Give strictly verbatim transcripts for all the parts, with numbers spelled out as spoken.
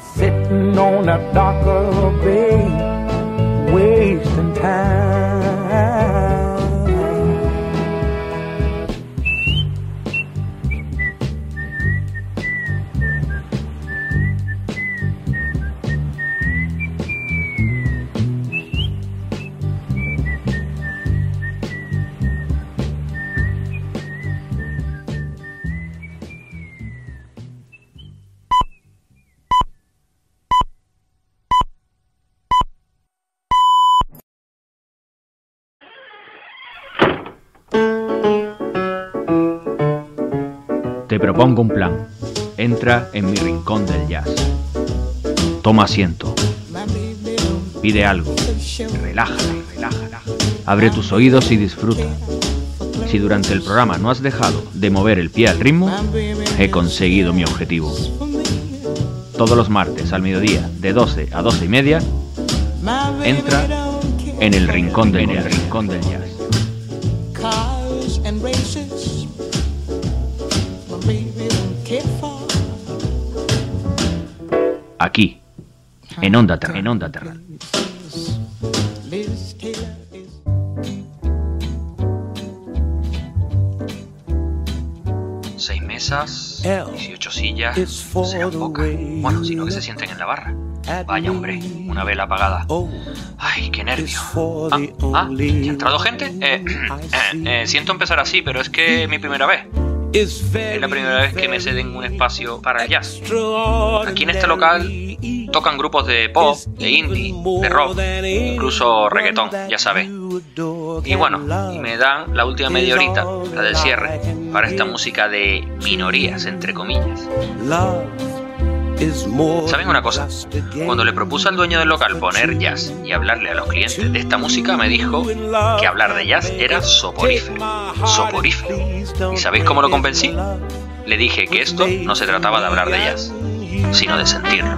sitting on a darker bay, wasting time. Te propongo un plan. Entra en mi rincón del jazz. Toma asiento. Pide algo. Relájate, relájate. Abre tus oídos y disfruta. Si durante el programa no has dejado de mover el pie al ritmo, he conseguido mi objetivo. Todos los martes al mediodía, de doce a doce y media, entra en el rincón del, en el rincón del jazz. Aquí, en Onda Terral, en Onda Terral. Seis mesas, dieciocho sillas, sean pocas. Bueno, sino que se sienten en la barra. Vaya hombre, una vela apagada. Ay, qué nervio. Ah, ah, ¿ha entrado gente? Eh, eh, eh, siento empezar así, pero es que es mi primera vez. Es la primera vez que me ceden un espacio para el jazz. Aquí en este local tocan grupos de pop, de indie, de rock, incluso reggaetón, ya sabes. Y bueno, me dan la última media horita, la del cierre, para esta música de minorías, entre comillas. ¿Saben una cosa? Cuando le propuse al dueño del local poner jazz y hablarle a los clientes de esta música, me dijo que hablar de jazz era soporífero. Soporífero. ¿Y sabéis cómo lo convencí? Le dije que esto no se trataba de hablar de jazz, sino de sentirlo.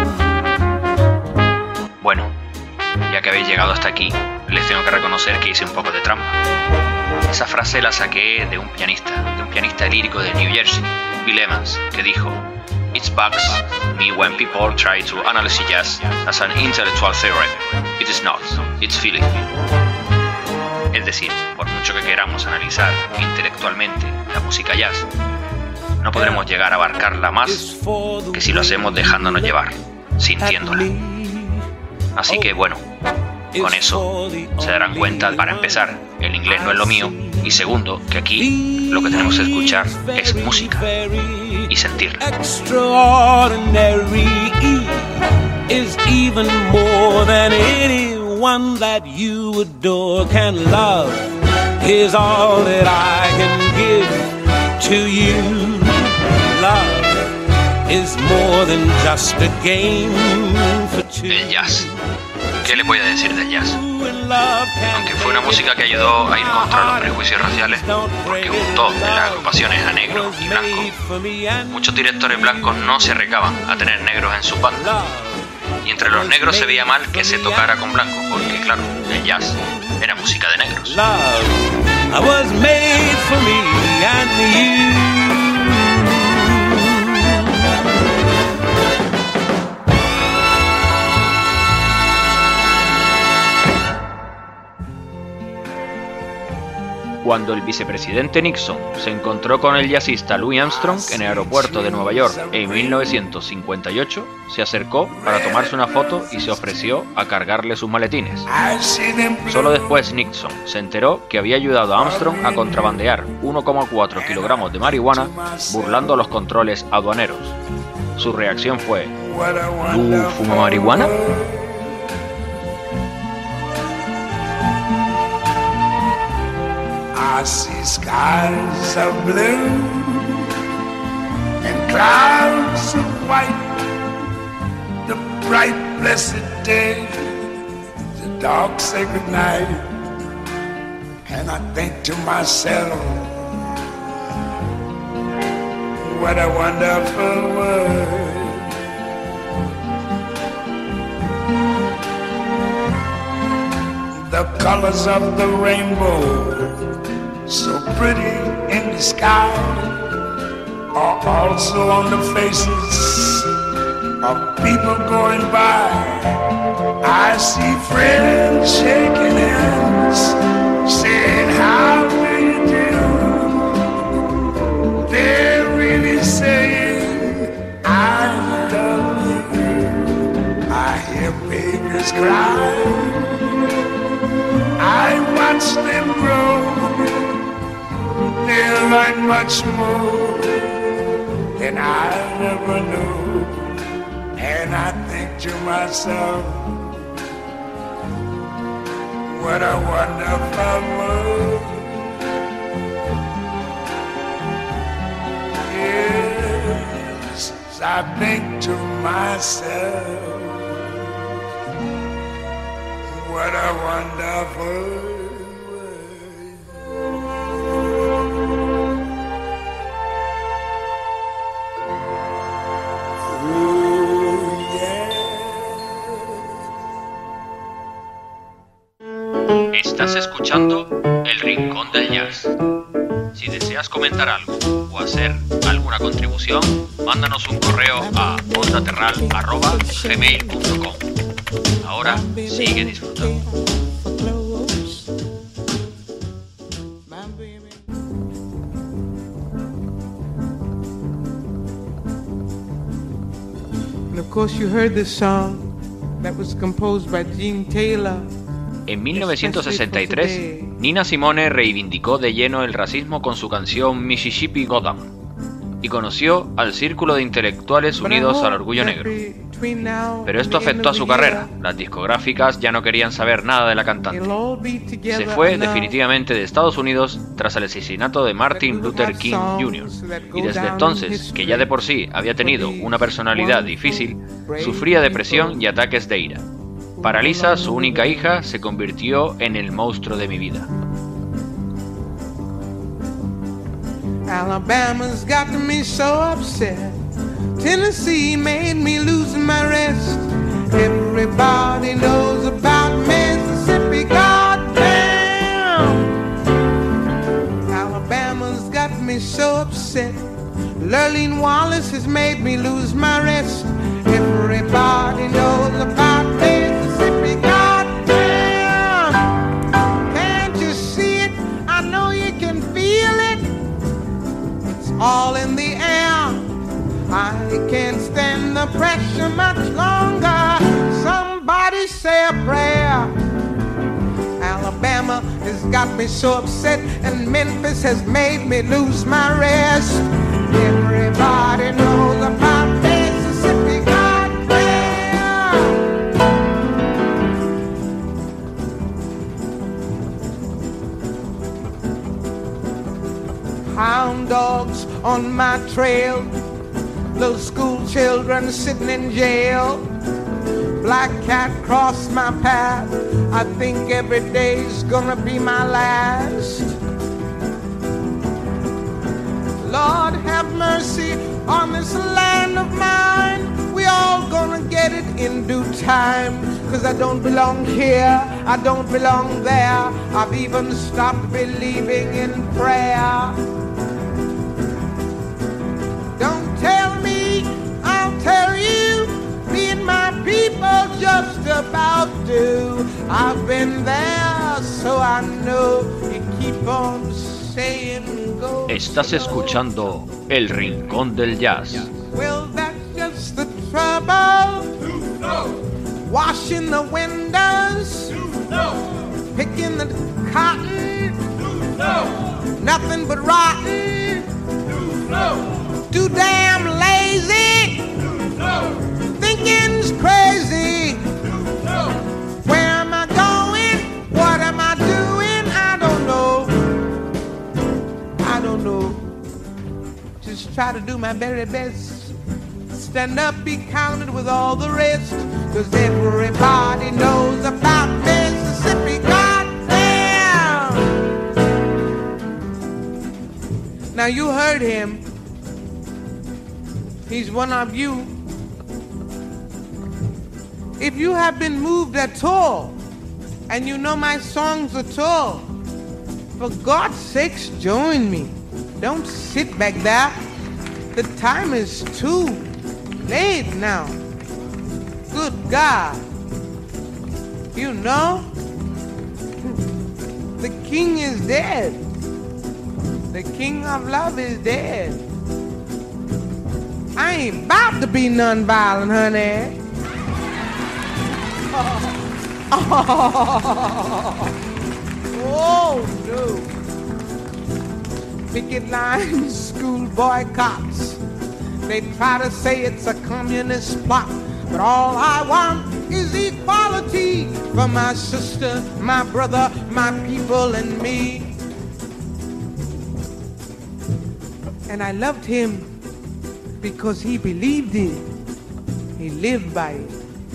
Bueno, ya que habéis llegado hasta aquí, les tengo que reconocer que hice un poco de trampa. Esa frase la saqué de un pianista, de un pianista lírico de New Jersey, Bill Evans, que dijo: "It bugs me when people try to analyze jazz as an intellectual theory. It is not, it's feeling." Es decir, por mucho que queramos analizar intelectualmente la música jazz, no podremos llegar a abarcarla más que si lo hacemos dejándonos llevar, sintiéndola. Así que bueno, con eso se darán cuenta, para empezar, el inglés no es lo mío, y segundo, que aquí lo que tenemos que escuchar es música y sentirla. Extraordinary is even more than anyone that you adore can love, is all that I can give to you. Love is more than just a game for two. El jazz. ¿Qué le voy a decir del jazz? Aunque fue una música que ayudó a ir contra los prejuicios raciales, porque juntó en las agrupaciones a negros y blancos, muchos directores blancos no se arriesgaban a tener negros en su banda. Y entre los negros se veía mal que se tocara con blancos, porque claro, el jazz era música de negros. Cuando el vicepresidente Nixon se encontró con el jazzista Louis Armstrong en el aeropuerto de Nueva York en mil novecientos cincuenta y ocho, se acercó para tomarse una foto y se ofreció a cargarle sus maletines. Solo después Nixon se enteró que había ayudado a Armstrong a contrabandear uno coma cuatro kilogramos de marihuana burlando los controles aduaneros. Su reacción fue: ¿Lou fuma marihuana? I see skies of blue and clouds of white, the bright blessed day, the dark sacred night, and I think to myself, what a wonderful world. The colors of the rainbow, so pretty in the sky, are also on the faces of people going by. I see friends shaking hands, saying, how do you do? They're really saying, I love you. I hear babies cry, I watch them grow. They learn much more than I ever knew. And I think to myself, what a wonderful world. Yes, I think to myself, what a wonderful world. Estás escuchando El Rincón del Jazz. Si deseas comentar algo o hacer alguna contribución, mándanos un correo a ondaterral arroba gmail punto com. Ahora sigue disfrutando. And of course you heard this song that was composed by Gene Taylor. En mil novecientos sesenta y tres, Nina Simone reivindicó de lleno el racismo con su canción Mississippi Goddam y conoció al Círculo de Intelectuales Unidos al Orgullo Negro. Pero esto afectó a su carrera. Las discográficas ya no querían saber nada de la cantante. Se fue definitivamente de Estados Unidos tras el asesinato de Martin Luther King junior Y desde entonces, que ya de por sí había tenido una personalidad difícil, sufría depresión y ataques de ira. Para Lisa, su única hija, se convirtió en el monstruo de mi vida. Alabama's got me so upset. Tennessee made me lose my rest. Everybody knows about Mississippi, goddamn. Alabama's got me so upset. Lurleen Wallace has made me lose my rest. Everybody knows about Mississippi, goddamn. Can't you see it? I know you can feel it. It's all in the air. I can't stand the pressure much longer. Somebody say a prayer. Alabama has got me so upset, and Memphis has made me lose my rest. Everybody knows about Mississippi, goddamn. Hound dogs on my trail, little school children sitting in jail. Black cat crossed my path. I think every day's gonna be my last. Lord, have mercy on this land of mine. We all gonna get it in due time. Cause I don't belong here, I don't belong there. I've even stopped believing in prayer. Don't tell me, I'll tell you. Me and my people just about do. I've been there, so I know. You keep on saying go. Estás escuchando El Rincón del Jazz. Well, that's just the trouble. Washing the windows, picking the cotton, nothing but rotten. Too damn lazy, thinking's crazy. Where am I going? What am I doing? I don't know. I don't know. Just try to do my very best. Stand up, be counted with all the rest. Cause everybody knows about Mississippi, goddamn. Now you heard him. He's one of you. If you have been moved at all, and you know my songs at all, for God's sakes, join me. Don't sit back there. The time is too late now. Good God. You know, the king is dead. The king of love is dead. I ain't about to be nonviolent, honey. Oh, oh no. Picket lines, school boycotts. They try to say it's a communist plot, but all I want is equality for my sister, my brother, my people, and me. And I loved him because he believed it. He lived by it.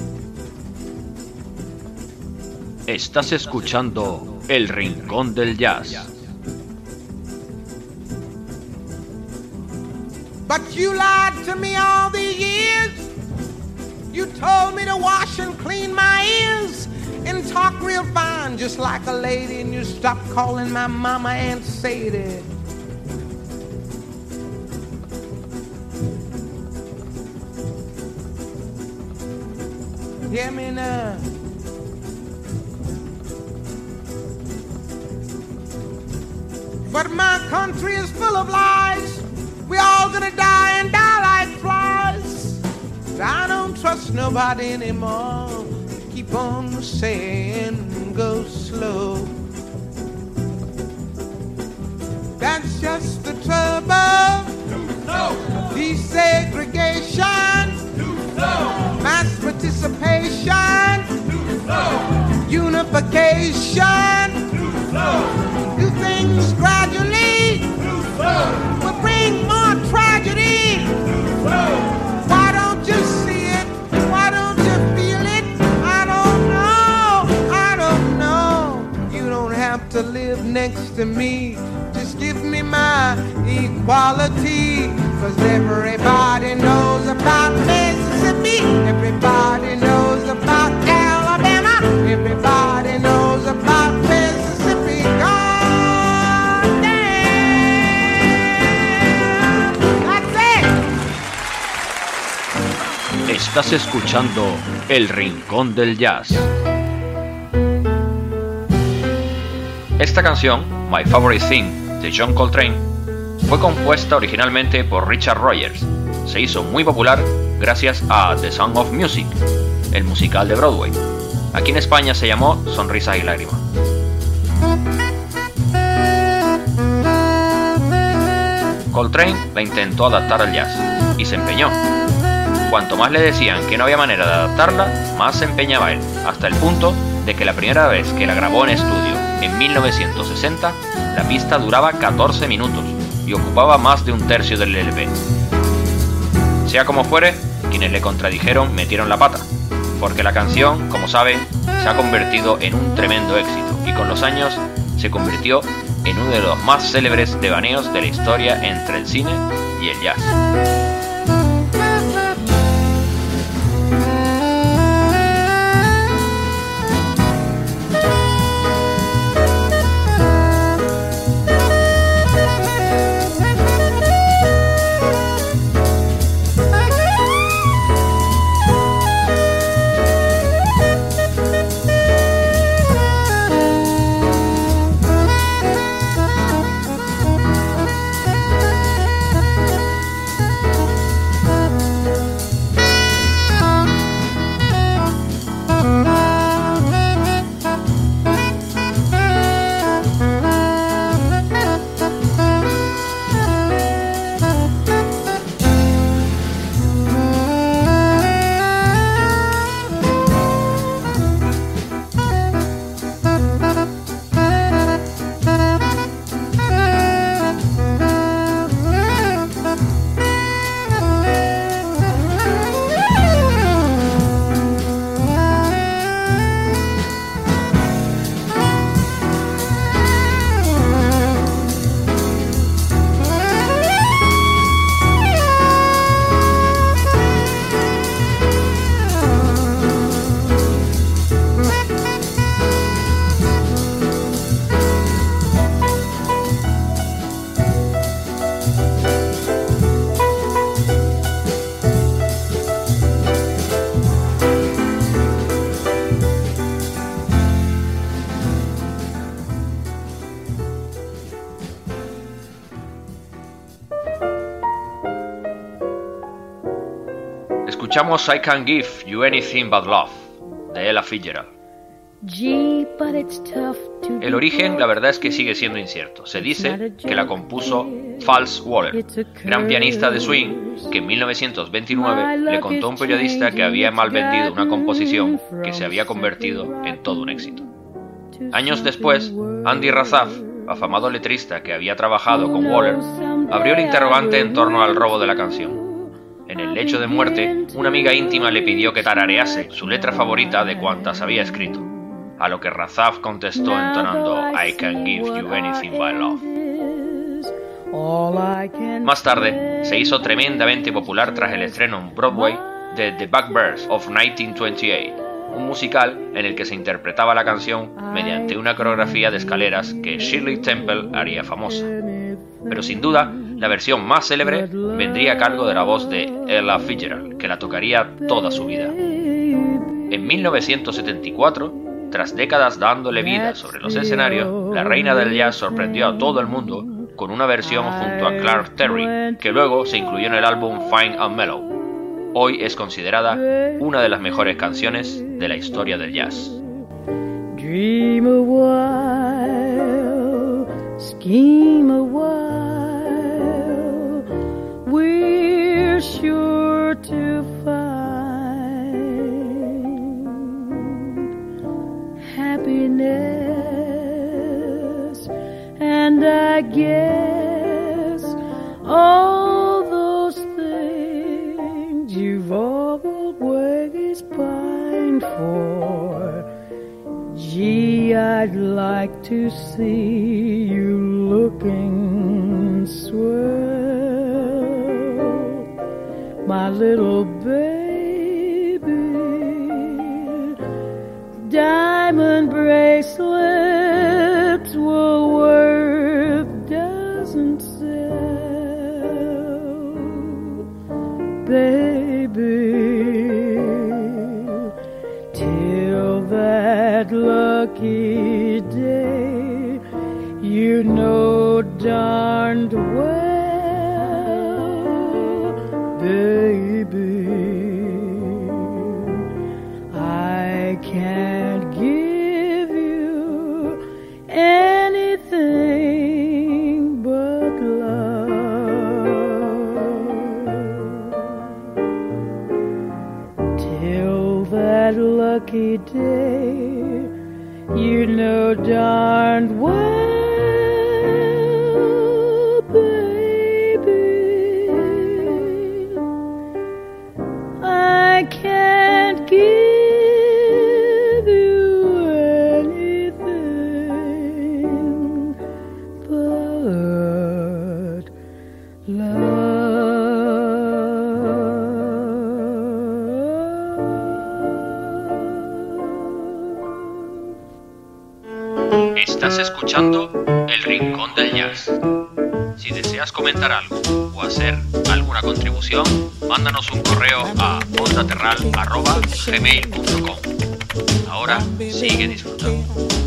Estás escuchando El Rincón del Jazz. But you lied to me all these years. You told me to wash and clean my ears and talk real fine just like a lady, and you stopped calling my mama Aunt Sadie. Hear me now. But my country is full of lies. We all gonna die and die like flies. I don't trust nobody anymore. Keep on saying go slow. That's just the trouble. No. Desegregation. No. Mass participation. No. Unification. No. Do things gradually. No. Will bring more tragedy. No. Why don't you see it? Why don't you feel it? I don't know. I don't know. You don't have to live next to me. Just give me my equality. Cause everybody knows about Mississippi. Everybody knows about Alabama. Everybody knows about Mississippi. God damn. That's it. Estás escuchando El Rincón del Jazz. Esta canción, My Favorite Thing, de John Coltrane, fue compuesta originalmente por Richard Rogers. Se hizo muy popular gracias a The Sound of Music, el musical de Broadway. Aquí en España se llamó Sonrisas y Lágrimas. Coltrane la intentó adaptar al jazz y se empeñó. Cuanto más le decían que no había manera de adaptarla, más se empeñaba él, hasta el punto de que la primera vez que la grabó en estudio, en mil novecientos sesenta, la pista duraba catorce minutos y ocupaba más de un tercio del L P. Sea como fuere, quienes le contradijeron metieron la pata, porque la canción, como saben, se ha convertido en un tremendo éxito y con los años se convirtió en uno de los más célebres devaneos de la historia entre el cine y el jazz. Escuchamos I Can't Give You Anything But Love, de Ella Fitzgerald. El origen, la verdad es que sigue siendo incierto. Se dice que la compuso Fals Waller, gran pianista de swing, que en mil novecientos veintinueve le contó a un periodista que había mal vendido una composición que se había convertido en todo un éxito. Años después, Andy Razaf, afamado letrista que había trabajado con Waller, abrió el interrogante en torno al robo de la canción. En el lecho de muerte, una amiga íntima le pidió que tararease su letra favorita de cuantas había escrito, a lo que Razaf contestó entonando I Can't Give You Anything But Love. Más tarde, se hizo tremendamente popular tras el estreno en Broadway de The Blackbirds of mil novecientos veintiocho, un musical en el que se interpretaba la canción mediante una coreografía de escaleras que Shirley Temple haría famosa. Pero sin duda, la versión más célebre vendría a cargo de la voz de Ella Fitzgerald, que la tocaría toda su vida. En mil novecientos setenta y cuatro, tras décadas dándole vida sobre los escenarios, la reina del jazz sorprendió a todo el mundo con una versión junto a Clark Terry, que luego se incluyó en el álbum Fine and Mellow. Hoy es considerada una de las mejores canciones de la historia del jazz. Dream a while, scheme a while, we're sure to find happiness, and I guess all those things you've always pined for. Gee, I'd like to see you looking swell, my little baby. Diamond bracelets were worth dozens sell, baby, till that lucky day, you know darned well, baby, I can't give you anything but love, till that lucky day, you know darned well, baby, I can't give you anything but love. Estás escuchando El Rincón del Jazz. Si deseas comentar algo o hacer alguna contribución, mándanos un correo a ondaterral arroba gmail punto com. Ahora sigue disfrutando.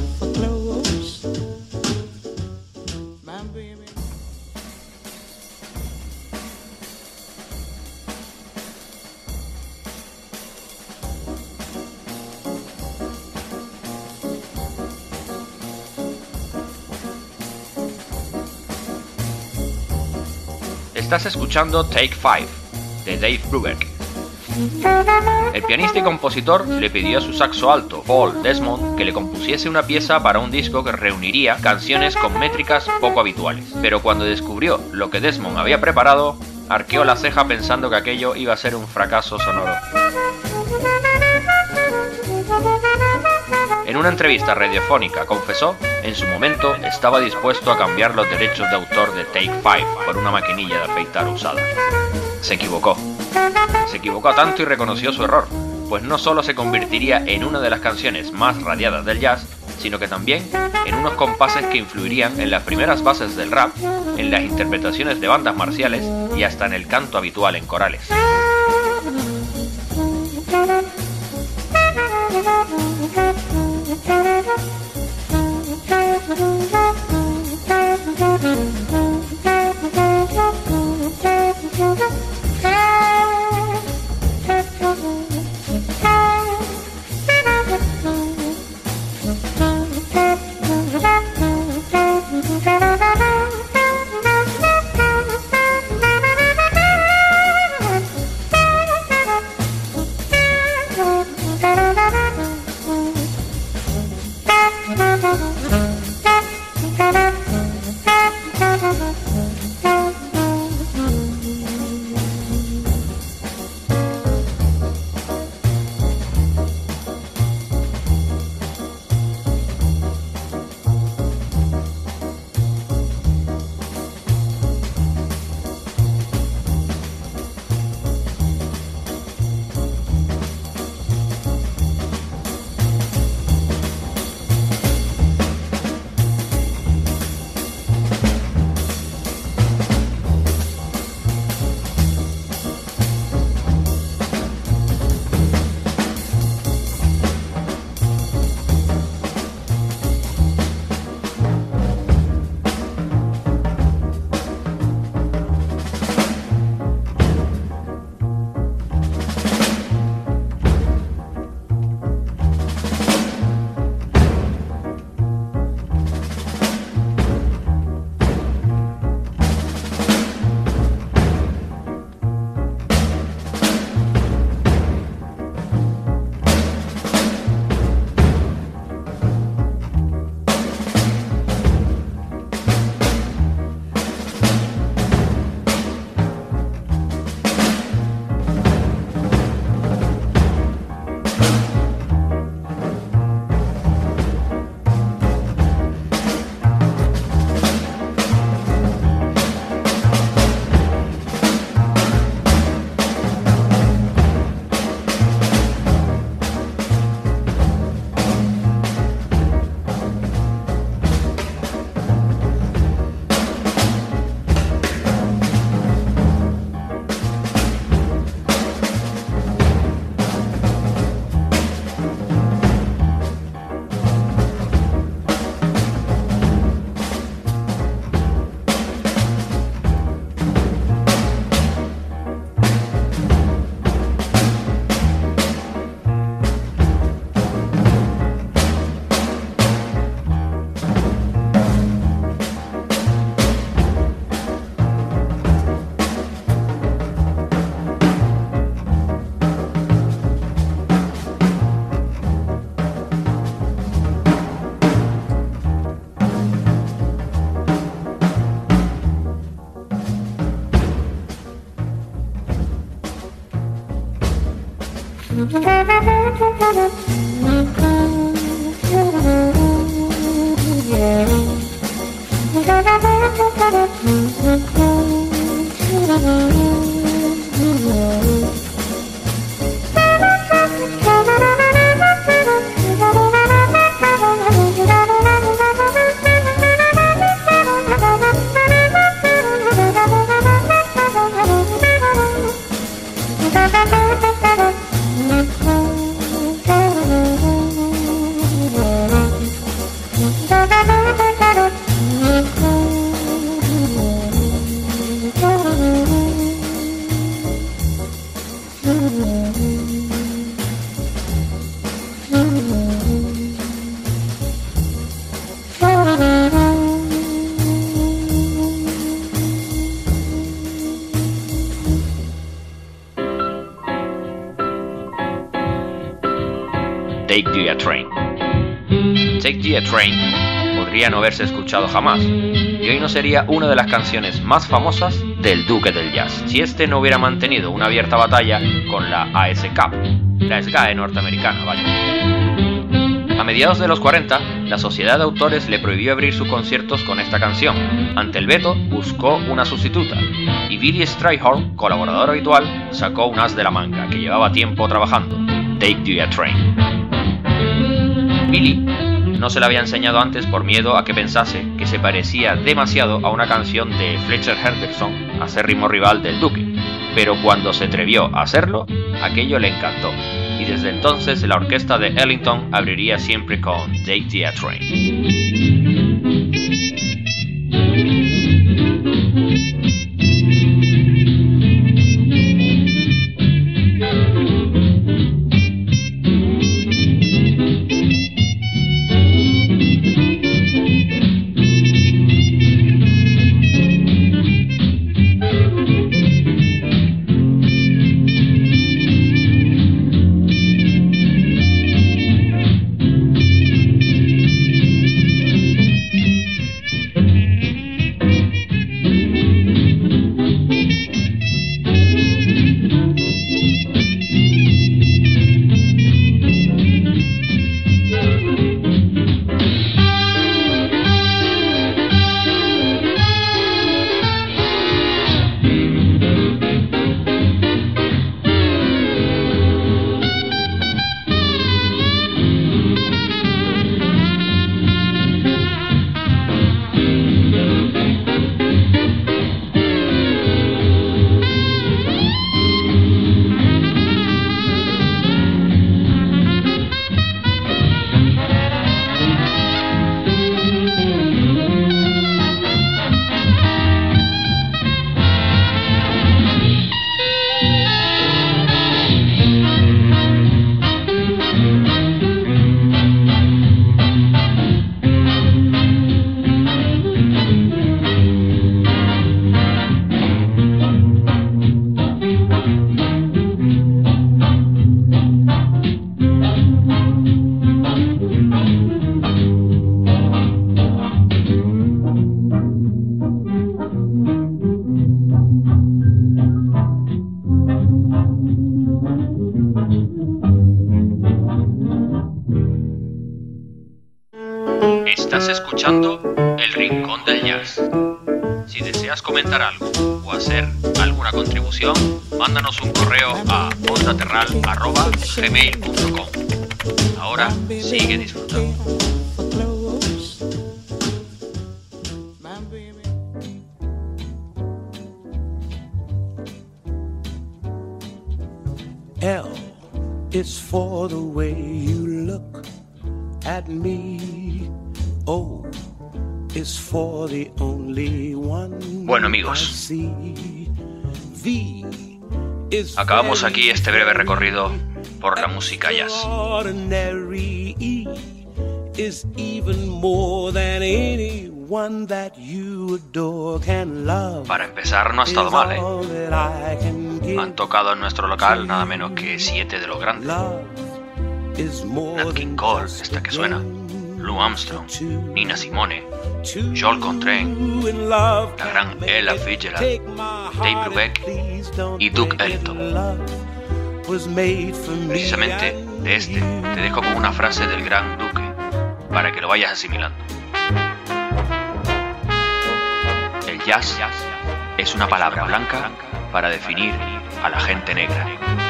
Estás escuchando Take Five, de Dave Brubeck. El pianista y compositor le pidió a su saxo alto, Paul Desmond, que le compusiese una pieza para un disco que reuniría canciones con métricas poco habituales. Pero cuando descubrió lo que Desmond había preparado, arqueó la ceja pensando que aquello iba a ser un fracaso sonoro. En una entrevista radiofónica confesó, en su momento estaba dispuesto a cambiar los derechos de autor de Take Five por una maquinilla de afeitar usada. Se equivocó. Se equivocó tanto y reconoció su error, pues no solo se convertiría en una de las canciones más radiadas del jazz, sino que también en unos compases que influirían en las primeras bases del rap, en las interpretaciones de bandas marciales y hasta en el canto habitual en corales. Take You a Train. Take You a Train podría no haberse escuchado jamás, y hoy no sería una de las canciones más famosas del Duque del Jazz, si este no hubiera mantenido una abierta batalla con la A S C A P, la S G A E norteamericana, vaya. A mediados de los cuarenta, la Sociedad de Autores le prohibió abrir sus conciertos con esta canción. Ante el veto, buscó una sustituta, y Billy Strayhorn, colaborador habitual, sacó un as de la manga que llevaba tiempo trabajando, Take You a Train. Billy no se la había enseñado antes por miedo a que pensase que se parecía demasiado a una canción de Fletcher Henderson, acérrimo rival del Duque, pero cuando se atrevió a hacerlo, aquello le encantó, y desde entonces la orquesta de Ellington abriría siempre con Take You a Train. Estás escuchando El Rincón del Jazz. Si deseas comentar algo o hacer alguna contribución, mándanos un correo a ondaterral arroba gmail punto com. Ahora sigue disfrutando. L is for the way you look at me. O is for the only one. Bueno, amigos, acabamos aquí este breve recorrido por la música jazz. Para empezar, no ha estado mal, ¿eh? Han tocado en nuestro local nada menos que siete de los grandes. Nat King Cole, esta que suena, Lou Armstrong, Nina Simone, Joel Coltrane, la gran Ella Fitzgerald, Dave Brubeck y Duke Ellington. was made for me. Precisamente de este te dejo con una frase del Gran Duque para que lo vayas asimilando. El jazz es una palabra blanca para definir a la gente negra.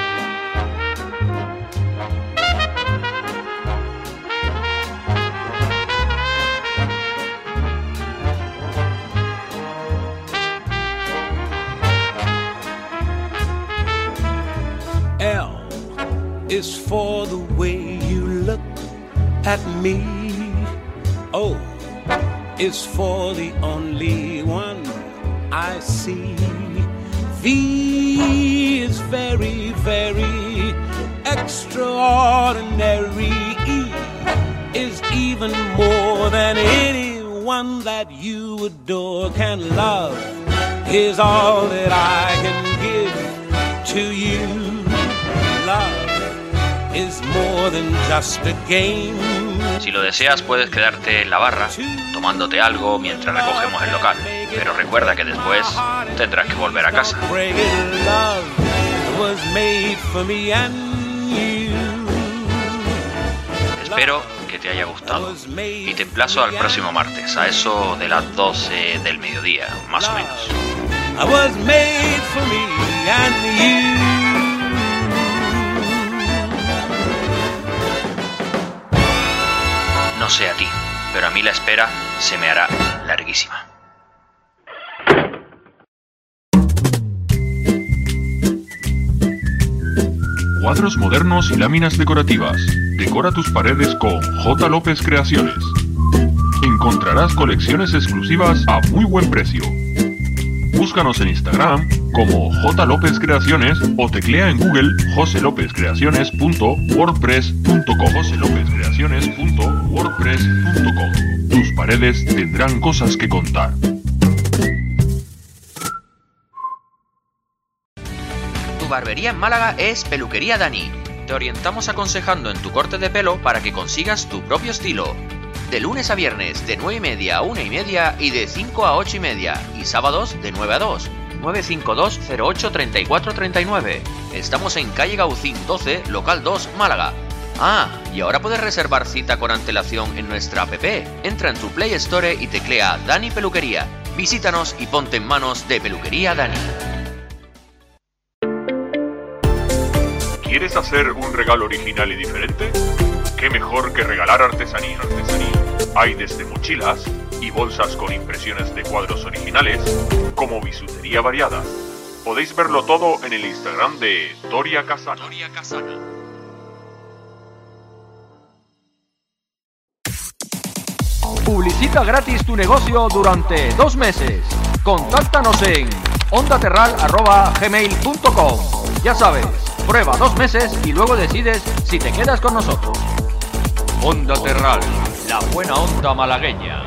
L is for the way you look at me. O is for the only one I see. V is very, very extraordinary. E is even more than anyone that you adore can love. Is all that I can give to you. Love is more than just a game. Si lo deseas puedes quedarte en la barra tomándote algo mientras recogemos el local, pero recuerda que después tendrás que volver a casa. Espero que te haya gustado y te emplazo al próximo martes a eso de las doce del mediodía, más o menos. I was made for me and you. No sé a ti, pero a mí la espera se me hará larguísima. Cuadros modernos y láminas decorativas. Decora tus paredes con J. López Creaciones. Encontrarás colecciones exclusivas a muy buen precio. Búscanos en Instagram como J. López Creaciones o teclea en Google jose lopez creaciones punto wordpress punto com. jose lopez creaciones punto wordpress punto com. Tus paredes tendrán cosas que contar. Tu barbería en Málaga es Peluquería Dani. Te orientamos aconsejando en tu corte de pelo para que consigas tu propio estilo. De lunes a viernes de nueve y media a una y media y de cinco a ocho y media. Y sábados de nueve a dos. nueve cinco dos cero ocho tres cuatro tres nueve. Estamos en calle Gaucín doce, local dos, Málaga. Ah, y ahora puedes reservar cita con antelación en nuestra app. Entra en tu Play Store y teclea Dani Peluquería. Visítanos y ponte en manos de Peluquería Dani. ¿Quieres hacer un regalo original y diferente? ¿Qué mejor que regalar artesanía? artesanía? Hay desde mochilas y bolsas con impresiones de cuadros originales, como bisutería variada. Podéis verlo todo en el Instagram de Doria Casana. Doria Casana. Publicita gratis tu negocio durante dos meses. Contáctanos en ondaterral arroba gmail punto com. Ya sabes, prueba dos meses y luego decides si te quedas con nosotros. Onda Terral, la buena onda malagueña.